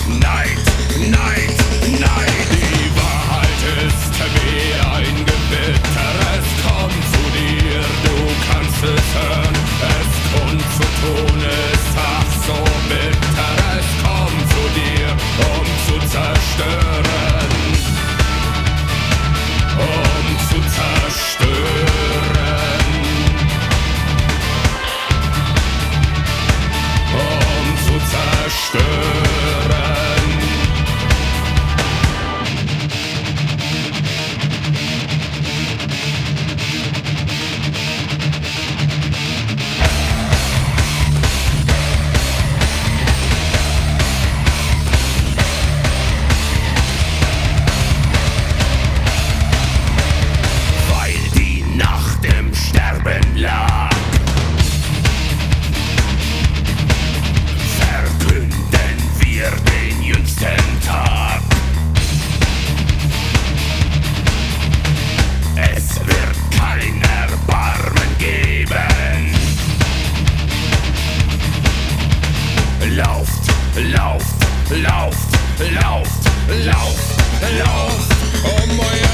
Neid, Neid, Neid. Die Wahrheit ist wie ein Gewitter, es kommt zu dir, du kannst es hören. Es kundzutun ist ach so bitter, es kommt zu dir, um zu zerstören. Um zu zerstören. Um zu zerstören. Weil die Nacht im Sterben lag, verkünden wir den jüngsten Tag. Es wird kein Erbarmen geben. Lauft, lauft, lauft, lauft, lauft, lauft, um euer